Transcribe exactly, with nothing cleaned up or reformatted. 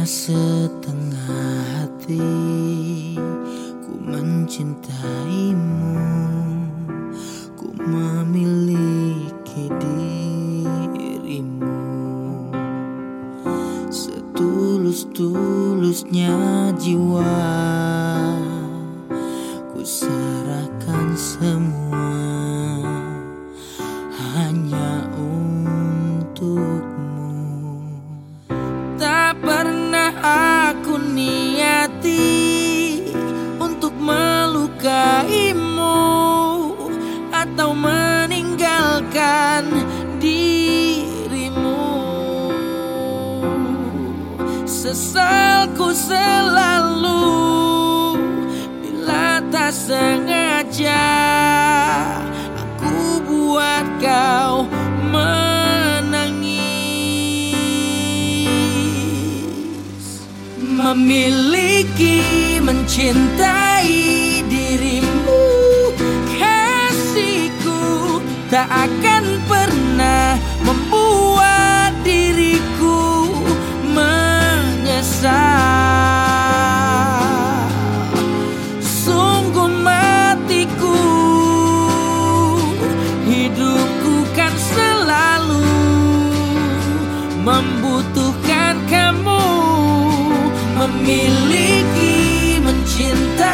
setengah hati ku mencintaimu, ku memiliki dirimu. Setulus-tulusnya jiwa ku serahkan semua hanya untukmu. Tak pernah aku niati untuk melukaimu atau meninggalkan dirimu. Sesalku selalu bila tak sengaja aku buat kau menangis. Memiliki, mencintai dirimu, kasihku tak akan pernah membuat diriku menyesal. Sungguh matiku, hidupku kan selalu membutuhkan kamu. Memiliki, mencintai